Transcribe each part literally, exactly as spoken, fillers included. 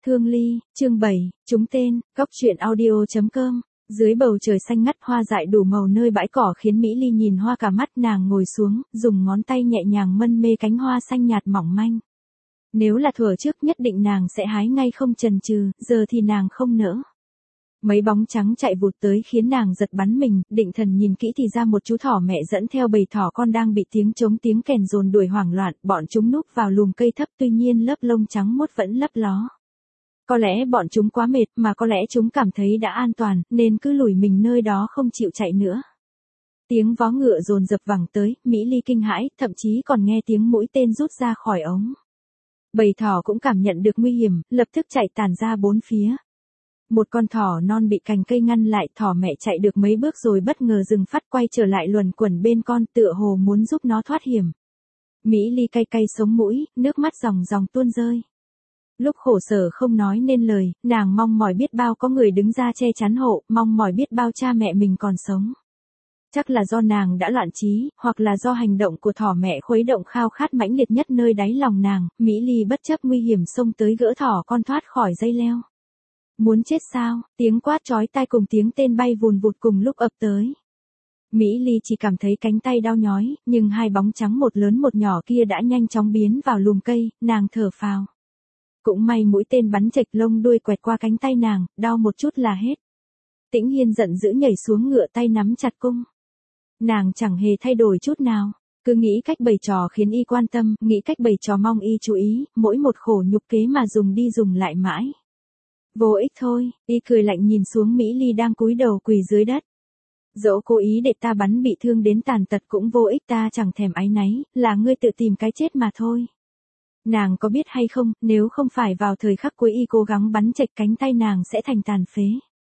Thương Ly, chương bảy, chúng tên, góc truyện audio chấm com. Dưới bầu trời xanh ngắt hoa dại đủ màu nơi bãi cỏ khiến Mỹ Ly nhìn hoa cả mắt, nàng ngồi xuống, dùng ngón tay nhẹ nhàng mân mê cánh hoa xanh nhạt mỏng manh. Nếu là thuở trước nhất định nàng sẽ hái ngay không chần chừ, giờ thì nàng không nỡ. Mấy bóng trắng chạy vụt tới khiến nàng giật bắn mình, định thần nhìn kỹ thì ra một chú thỏ mẹ dẫn theo bầy thỏ con đang bị tiếng trống tiếng kèn dồn đuổi hoảng loạn, bọn chúng núp vào lùm cây thấp tuy nhiên lớp lông trắng muốt vẫn lấp ló. Có lẽ bọn chúng quá mệt mà có lẽ chúng cảm thấy đã an toàn, nên cứ lủi mình nơi đó không chịu chạy nữa. Tiếng vó ngựa dồn dập vẳng tới, Mỹ Ly kinh hãi, thậm chí còn nghe tiếng mũi tên rút ra khỏi ống. Bầy thỏ cũng cảm nhận được nguy hiểm, lập tức chạy tản ra bốn phía. Một con thỏ non bị cành cây ngăn lại, thỏ mẹ chạy được mấy bước rồi bất ngờ dừng phát, quay trở lại luẩn quẩn bên con, tựa hồ muốn giúp nó thoát hiểm. Mỹ Ly cay cay sống mũi, nước mắt ròng ròng tuôn rơi. Lúc khổ sở không nói nên lời, nàng mong mỏi biết bao có người đứng ra che chắn hộ, mong mỏi biết bao cha mẹ mình còn sống. Chắc là do nàng đã loạn trí, hoặc là do hành động của thỏ mẹ khuấy động khao khát mãnh liệt nhất nơi đáy lòng nàng. Mỹ Ly bất chấp nguy hiểm xông tới gỡ thỏ con thoát khỏi dây leo. Muốn chết sao? Tiếng quát chói tai cùng tiếng tên bay vùn vụt cùng lúc ập tới. Mỹ Ly chỉ cảm thấy cánh tay đau nhói, nhưng hai bóng trắng một lớn một nhỏ kia đã nhanh chóng biến vào lùm cây, nàng thở phào. Cũng may mũi tên bắn chệch lông đuôi quẹt qua cánh tay nàng, đau một chút là hết. Tĩnh Hiên giận dữ nhảy xuống ngựa, tay nắm chặt cung. Nàng chẳng hề thay đổi chút nào, cứ nghĩ cách bày trò khiến y quan tâm, nghĩ cách bày trò mong y chú ý, mỗi một khổ nhục kế mà dùng đi dùng lại mãi. Vô ích thôi, y cười lạnh nhìn xuống Mỹ Ly đang cúi đầu quỳ dưới đất. Dẫu cố ý để ta bắn bị thương đến tàn tật cũng vô ích, ta chẳng thèm áy náy, là ngươi tự tìm cái chết mà thôi. Nàng có biết hay không, nếu không phải vào thời khắc cuối y cố gắng bắn chệch cánh tay nàng sẽ thành tàn phế.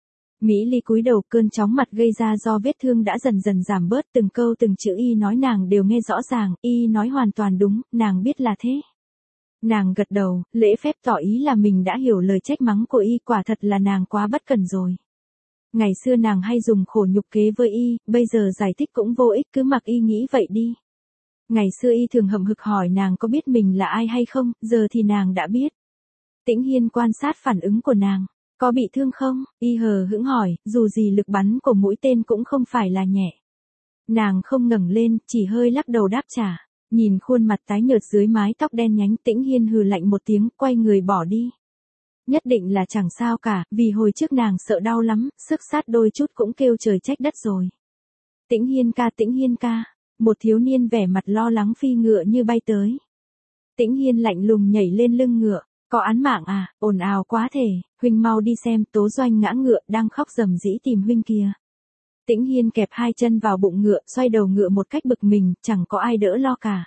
Mỹ Ly cúi đầu, cơn chóng mặt gây ra do vết thương đã dần dần giảm bớt, từng câu từng chữ y nói nàng đều nghe rõ ràng, y nói hoàn toàn đúng, nàng biết là thế. Nàng gật đầu, lễ phép tỏ ý là mình đã hiểu lời trách mắng của y, quả thật là nàng quá bất cẩn rồi. Ngày xưa nàng hay dùng khổ nhục kế với y, bây giờ giải thích cũng vô ích, cứ mặc y nghĩ vậy đi. Ngày xưa y thường hậm hực hỏi nàng có biết mình là ai hay không, giờ thì nàng đã biết. Tĩnh Hiên quan sát phản ứng của nàng. Có bị thương không? Y hờ hững hỏi, dù gì lực bắn của mũi tên cũng không phải là nhẹ. Nàng không ngẩng lên, chỉ hơi lắc đầu đáp trả. Nhìn khuôn mặt tái nhợt dưới mái tóc đen nhánh, Tĩnh Hiên hừ lạnh một tiếng, quay người bỏ đi. Nhất định là chẳng sao cả, vì hồi trước nàng sợ đau lắm, sức sát đôi chút cũng kêu trời trách đất rồi. Tĩnh Hiên ca, Tĩnh Hiên ca. Một thiếu niên vẻ mặt lo lắng phi ngựa như bay tới. Tĩnh Hiên lạnh lùng nhảy lên lưng ngựa. Có án mạng à, ồn ào quá thể, huynh mau đi xem, Tố Doanh ngã ngựa, đang khóc rầm rĩ tìm huynh kìa. Tĩnh Hiên kẹp hai chân vào bụng ngựa, xoay đầu ngựa một cách bực mình, chẳng có ai đỡ lo cả.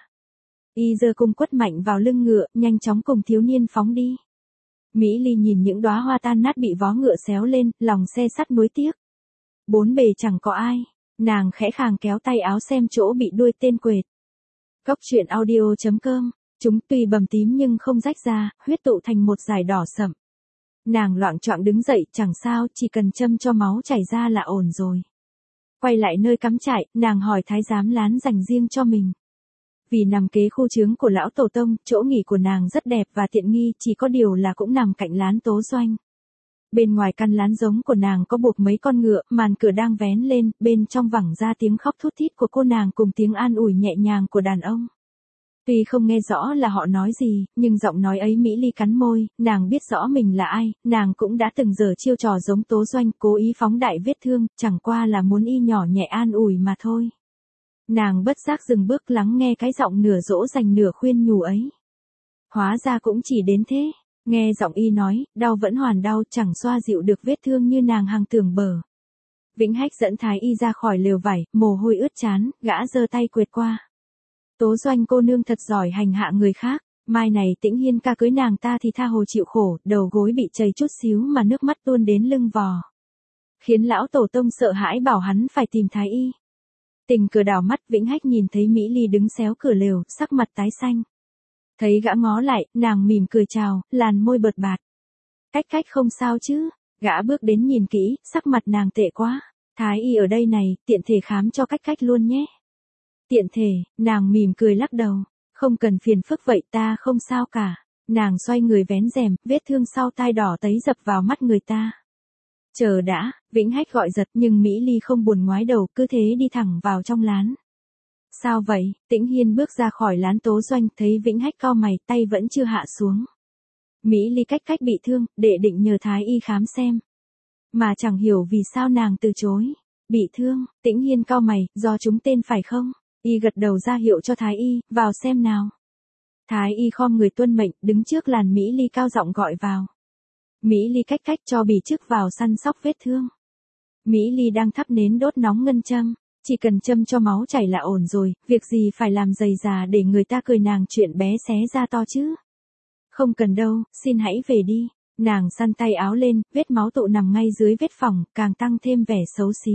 Y giơ cung quất mạnh vào lưng ngựa, nhanh chóng cùng thiếu niên phóng đi. Mỹ Ly nhìn những đóa hoa tan nát bị vó ngựa xéo lên, lòng xe sắt nuối tiếc. Bốn bề chẳng có ai, nàng khẽ khàng kéo tay áo xem chỗ bị đuôi tên quệt. Góc truyện audio chấm com. Chúng tuy bầm tím nhưng không rách ra, huyết tụ thành một dải đỏ sậm. Nàng loạng choạng đứng dậy, chẳng sao, chỉ cần châm cho máu chảy ra là ổn rồi. Quay lại nơi cắm trại, nàng hỏi thái giám lán dành riêng cho mình. Vì nằm kế khu trướng của lão tổ tông, chỗ nghỉ của nàng rất đẹp và tiện nghi, chỉ có điều là cũng nằm cạnh lán Tố Doanh. Bên ngoài căn lán giống của nàng có buộc mấy con ngựa, màn cửa đang vén lên, bên trong vẳng ra tiếng khóc thút thít của cô nàng cùng tiếng an ủi nhẹ nhàng của đàn ông. Tuy không nghe rõ là họ nói gì, nhưng giọng nói ấy Mỹ Ly cắn môi, nàng biết rõ mình là ai, nàng cũng đã từng giở chiêu trò giống Tố Doanh, cố ý phóng đại vết thương, chẳng qua là muốn y nhỏ nhẹ an ủi mà thôi. Nàng bất giác dừng bước lắng nghe cái giọng nửa dỗ dành nửa khuyên nhủ ấy. Hóa ra cũng chỉ đến thế, nghe giọng y nói, đau vẫn hoàn đau, chẳng xoa dịu được vết thương như nàng hằng tưởng bờ. Vĩnh Hách dẫn thái y ra khỏi lều vải, mồ hôi ướt trán, gã giơ tay quệt qua. Tố Doanh cô nương thật giỏi hành hạ người khác, mai này Tĩnh Hiên ca cưới nàng ta thì tha hồ chịu khổ, đầu gối bị chảy chút xíu mà nước mắt tuôn đến lưng vò. Khiến lão tổ tông sợ hãi bảo hắn phải tìm thái y. Tình cờ đảo mắt, Vĩnh Hách nhìn thấy Mỹ Ly đứng xéo cửa lều, sắc mặt tái xanh. Thấy gã ngó lại, nàng mỉm cười chào, làn môi bợt bạt. Cách cách không sao chứ, gã bước đến nhìn kỹ, sắc mặt nàng tệ quá. Thái y ở đây này, tiện thể khám cho cách cách luôn nhé. Tiện thể, nàng mỉm cười lắc đầu, không cần phiền phức vậy, ta không sao cả. Nàng xoay người vén rèm, vết thương sau tai đỏ tấy dập vào mắt người ta. Chờ đã, Vĩnh Hách gọi giật nhưng Mỹ Ly không buồn ngoái đầu, cứ thế đi thẳng vào trong lán. Sao vậy? Tĩnh Hiên bước ra khỏi lán tố doanh, thấy Vĩnh Hách cau mày, tay vẫn chưa hạ xuống. Mỹ Ly cách cách bị thương, đệ định nhờ thái y khám xem. Mà chẳng hiểu vì sao nàng từ chối. Bị thương, Tĩnh Hiên cau mày, do chúng tên phải không? Y gật đầu ra hiệu cho thái y, vào xem nào. Thái y khom người tuân mệnh, đứng trước làn Mỹ Ly cao giọng gọi vào. Mỹ Ly cách cách cho bỉ chức vào săn sóc vết thương. Mỹ Ly đang thắp nến đốt nóng ngân châm, chỉ cần châm cho máu chảy là ổn rồi, việc gì phải làm dày dà để người ta cười nàng chuyện bé xé ra to chứ. Không cần đâu, xin hãy về đi. Nàng săn tay áo lên, vết máu tụ nằm ngay dưới vết phỏng, càng tăng thêm vẻ xấu xí.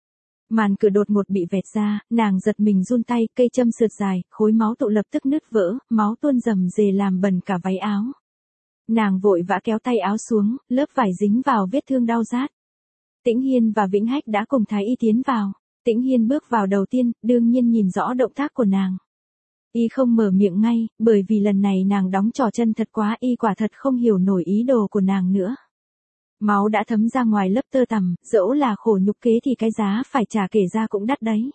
Màn cửa đột ngột bị vẹt ra, nàng giật mình run tay, cây châm sượt dài, khối máu tụ lập tức nứt vỡ, máu tuôn rầm rề làm bẩn cả váy áo. Nàng vội vã kéo tay áo xuống, lớp vải dính vào vết thương đau rát. Tĩnh Hiên và Vĩnh Hách đã cùng thái y tiến vào. Tĩnh Hiên bước vào đầu tiên, đương nhiên nhìn rõ động tác của nàng. Y không mở miệng ngay, bởi vì lần này nàng đóng trò chân thật quá, y quả thật không hiểu nổi ý đồ của nàng nữa. Máu đã thấm ra ngoài lớp tơ tằm, dẫu là khổ nhục kế thì cái giá phải trả kể ra cũng đắt đấy.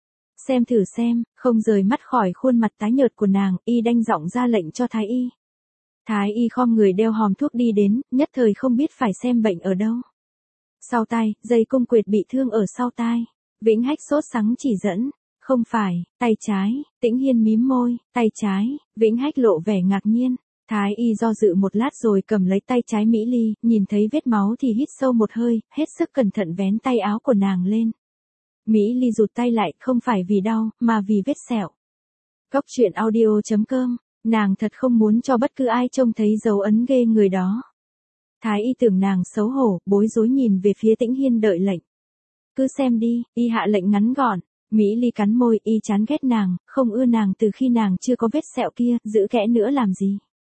Xem thử xem, không rời mắt khỏi khuôn mặt tái nhợt của nàng, y đanh giọng ra lệnh cho thái y. Thái y khom người đeo hòm thuốc đi đến, nhất thời không biết phải xem bệnh ở đâu. Sau tai, dây cung quệt bị thương ở sau tai. Vĩnh Hách sốt sắng chỉ dẫn. Không phải, tay trái. Tĩnh Hiên mím môi, tay trái. Vĩnh Hách lộ vẻ ngạc nhiên. Thái y do dự một lát rồi cầm lấy tay trái Mỹ Ly, nhìn thấy vết máu thì hít sâu một hơi, hết sức cẩn thận vén tay áo của nàng lên. Mỹ Ly rụt tay lại, không phải vì đau, mà vì vết sẹo. Cóc truyện audio chấm com, nàng thật không muốn cho bất cứ ai trông thấy dấu ấn ghê người đó. Thái y tưởng nàng xấu hổ, bối rối nhìn về phía Tĩnh Hiên đợi lệnh. Cứ xem đi, y hạ lệnh ngắn gọn. Mỹ Ly cắn môi, y chán ghét nàng, không ưa nàng từ khi nàng chưa có vết sẹo kia, giữ kẽ nữa làm gì.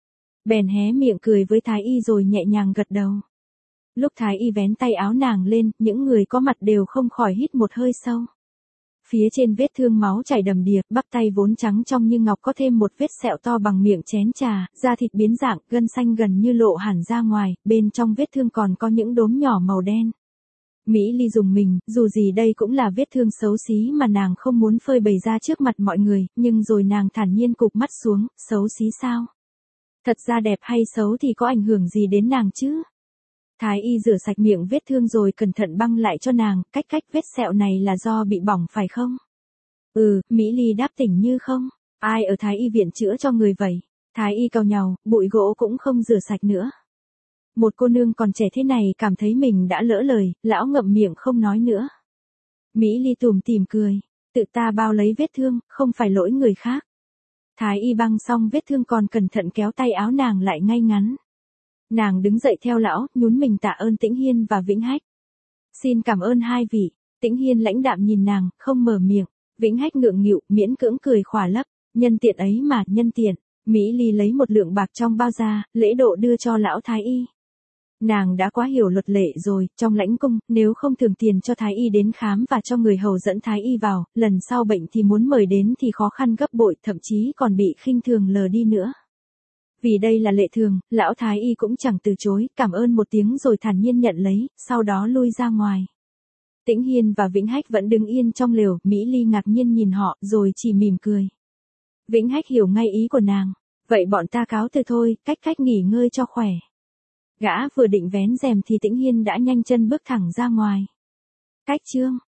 Bèn hé miệng cười với thái y rồi nhẹ nhàng gật đầu. Lúc thái y vén tay áo nàng lên, những người có mặt đều không khỏi hít một hơi sâu. Phía trên vết thương máu chảy đầm đìa, bắp tay vốn trắng trong như ngọc có thêm một vết sẹo to bằng miệng chén trà, da thịt biến dạng, gân xanh gần như lộ hẳn ra ngoài, bên trong vết thương còn có những đốm nhỏ màu đen. Mỹ Ly dùng mình, dù gì đây cũng là vết thương xấu xí mà nàng không muốn phơi bày ra trước mặt mọi người, nhưng rồi nàng thản nhiên cụp mắt xuống, xấu xí sao? Thật ra đẹp hay xấu thì có ảnh hưởng gì đến nàng chứ? Thái y rửa sạch miệng vết thương rồi cẩn thận băng lại cho nàng, cách cách vết sẹo này là do bị bỏng phải không? Ừ, Mỹ Ly đáp tỉnh như không. Ai ở Thái y viện chữa cho người vậy? Thái y cau nhàu, bụi gỗ cũng không rửa sạch nữa. Một cô nương còn trẻ thế này cảm thấy mình đã lỡ lời, lão ngậm miệng không nói nữa. Mỹ Ly tủm tỉm cười, tự ta bao lấy vết thương, không phải lỗi người khác. Thái y băng xong vết thương còn cẩn thận kéo tay áo nàng lại ngay ngắn. Nàng đứng dậy theo lão, nhún mình tạ ơn Tĩnh Hiên và Vĩnh Hách. Xin cảm ơn hai vị. Tĩnh Hiên lãnh đạm nhìn nàng, không mở miệng. Vĩnh Hách ngượng nghịu, miễn cưỡng cười khỏa lấp. Nhân tiện ấy mà, nhân tiện. Mỹ Ly lấy một lượng bạc trong bao ra, lễ độ đưa cho lão thái y. Nàng đã quá hiểu luật lệ rồi, trong lãnh cung, nếu không thường tiền cho thái y đến khám và cho người hầu dẫn thái y vào, lần sau bệnh thì muốn mời đến thì khó khăn gấp bội, thậm chí còn bị khinh thường lờ đi nữa. Vì đây là lệ thường, lão thái y cũng chẳng từ chối, cảm ơn một tiếng rồi thản nhiên nhận lấy, sau đó lui ra ngoài. Tĩnh Hiên và Vĩnh Hách vẫn đứng yên trong lều, Mỹ Ly ngạc nhiên nhìn họ, rồi chỉ mỉm cười. Vĩnh Hách hiểu ngay ý của nàng. Vậy bọn ta cáo từ thôi, cách cách nghỉ ngơi cho khỏe. Gã vừa định vén rèm thì Tĩnh Hiên đã nhanh chân bước thẳng ra ngoài. Cách chương.